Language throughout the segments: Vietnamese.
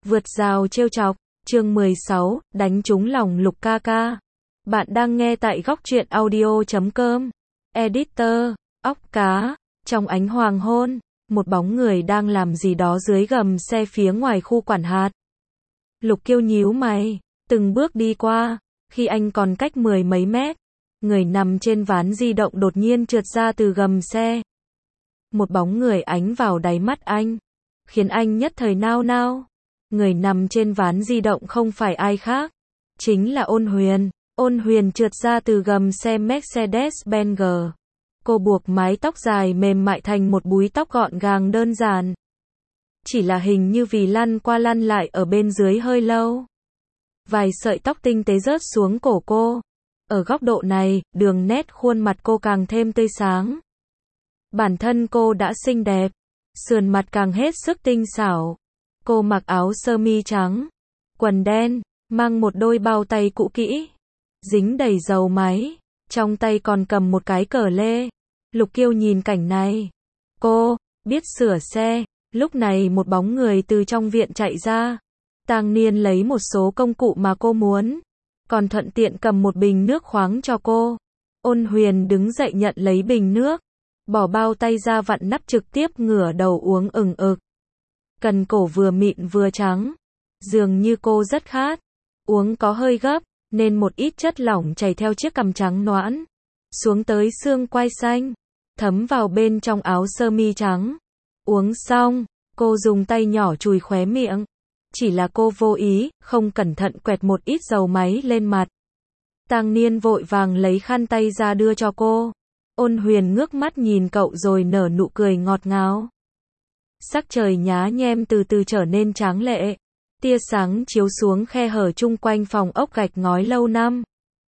Vượt rào trêu chọc, chương 16, đánh trúng lòng Lục ca ca. Bạn đang nghe tại góc truyện audio.com. Editor, óc cá, trong ánh hoàng hôn, một bóng người đang làm gì đó dưới gầm xe phía ngoài khu quản hạt. Lục Kiêu nhíu mày, từng bước đi qua, khi anh còn cách 10 mấy mét, người nằm trên ván di động đột nhiên trượt ra từ gầm xe. Một bóng người ánh vào đáy mắt anh, khiến anh nhất thời nao nao. Người nằm trên ván di động không phải ai khác, chính là Ôn Huyền. Ôn Huyền trượt ra từ gầm xe Mercedes-Benz. Cô buộc mái tóc dài mềm mại thành một búi tóc gọn gàng đơn giản. Chỉ là hình như vì lăn qua lăn lại ở bên dưới hơi lâu, vài sợi tóc tinh tế rớt xuống cổ cô. Ở góc độ này, đường nét khuôn mặt cô càng thêm tươi sáng. Bản thân cô đã xinh đẹp, sườn mặt càng hết sức tinh xảo. Cô mặc áo sơ mi trắng, quần đen, mang một đôi bao tay cũ kỹ, dính đầy dầu máy, trong tay còn cầm một cái cờ lê. Lục Kiêu nhìn cảnh này, cô biết sửa xe. Lúc này một bóng người từ trong viện chạy ra. Tang Niên lấy một số công cụ mà cô muốn, còn thuận tiện cầm một bình nước khoáng cho cô. Ôn Huyền đứng dậy nhận lấy bình nước, bỏ bao tay ra vặn nắp trực tiếp ngửa đầu uống ừng ực. Cần cổ vừa mịn vừa trắng, dường như cô rất khát. Uống có hơi gấp, nên một ít chất lỏng chảy theo chiếc cằm trắng nõn xuống tới xương quai xanh, thấm vào bên trong áo sơ mi trắng. Uống xong, cô dùng tay nhỏ chùi khóe miệng. Chỉ là cô vô ý, không cẩn thận quẹt một ít dầu máy lên mặt. Tang Niên vội vàng lấy khăn tay ra đưa cho cô. Ôn Huyền ngước mắt nhìn cậu rồi nở nụ cười ngọt ngào. Sắc trời nhá nhem từ từ trở nên tráng lệ. Tia sáng chiếu xuống khe hở chung quanh phòng ốc gạch ngói lâu năm,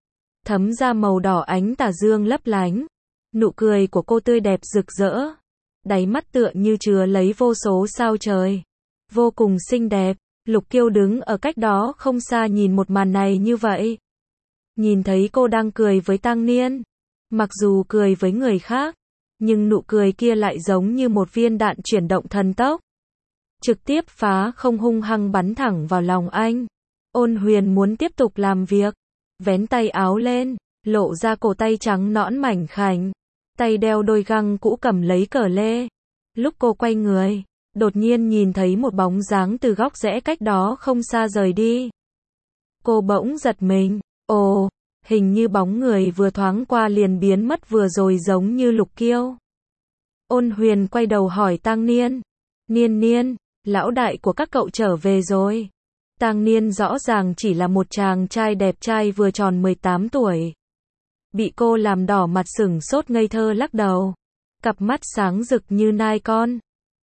thấm ra màu đỏ ánh tà dương lấp lánh. Nụ cười của cô tươi đẹp rực rỡ, đáy mắt tựa như chứa lấy vô số sao trời, vô cùng xinh đẹp. Lục Kiêu đứng ở cách đó không xa nhìn một màn này như vậy. Nhìn thấy cô đang cười với Tang Niên, mặc dù cười với người khác, nhưng nụ cười kia lại giống như một viên đạn chuyển động thần tốc, trực tiếp phá không, hung hăng bắn thẳng vào lòng anh. Ôn Huyền muốn tiếp tục làm việc, vén tay áo lên, lộ ra cổ tay trắng nõn mảnh khảnh, tay đeo đôi găng cũ cầm lấy cờ lê. Lúc cô quay người, đột nhiên nhìn thấy một bóng dáng từ góc rẽ cách đó không xa rời đi. Cô bỗng giật mình, ồ, hình như bóng người vừa thoáng qua liền biến mất vừa rồi giống như Lục Kiêu. Ôn Huyền quay đầu hỏi Tang Niên, Niên, lão đại của các cậu trở về rồi. Tang Niên rõ ràng chỉ là một chàng trai đẹp trai vừa tròn 18 tuổi. Bị cô làm đỏ mặt sửng sốt ngây thơ lắc đầu. Cặp mắt sáng rực như nai con.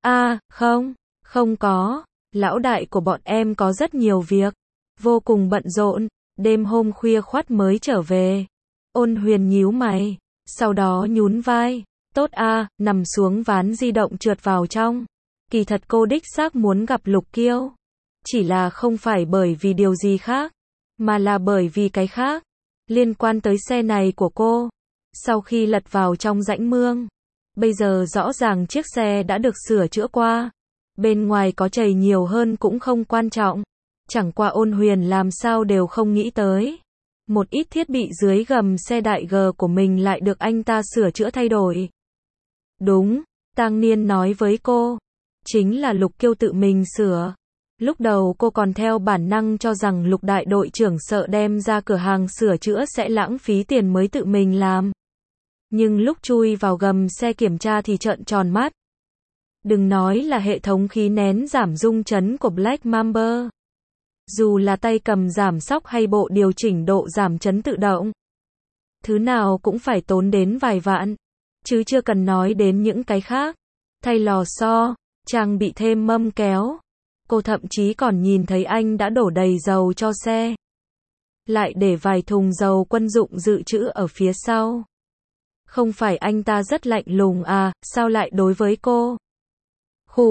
Không có. Lão đại của bọn em có rất nhiều việc, vô cùng bận rộn, đêm hôm khuya khoắt mới trở về. Ôn Huyền nhíu mày, sau đó nhún vai. Tốt nằm xuống ván di động trượt vào trong. Kỳ thật cô đích xác muốn gặp Lục Kiêu. Chỉ là không phải bởi vì điều gì khác, mà là bởi vì cái khác, liên quan tới xe này của cô. Sau khi lật vào trong rãnh mương, bây giờ rõ ràng chiếc xe đã được sửa chữa qua. Bên ngoài có chảy nhiều hơn cũng không quan trọng. Chẳng qua Ôn Huyền làm sao đều không nghĩ tới, một ít thiết bị dưới gầm xe đại G của mình lại được anh ta sửa chữa thay đổi. Đúng, Tang Niên nói với cô, chính là Lục Kiêu tự mình sửa. Lúc đầu cô còn theo bản năng cho rằng Lục đại đội trưởng sợ đem ra cửa hàng sửa chữa sẽ lãng phí tiền mới tự mình làm. Nhưng lúc chui vào gầm xe kiểm tra thì trợn tròn mắt. Đừng nói là hệ thống khí nén giảm rung chấn của Black Mamba, dù là tay cầm giảm xóc hay bộ điều chỉnh độ giảm chấn tự động, thứ nào cũng phải tốn đến vài vạn, chứ chưa cần nói đến những cái khác. Thay lò xo, trang bị thêm mâm kéo. Cô thậm chí còn nhìn thấy anh đã đổ đầy dầu cho xe, lại để vài thùng dầu quân dụng dự trữ ở phía sau. Không phải anh ta rất lạnh lùng sao lại đối với cô?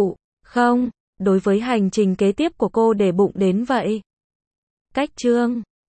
Không, đối với hành trình kế tiếp của cô để bụng đến vậy. Cách chương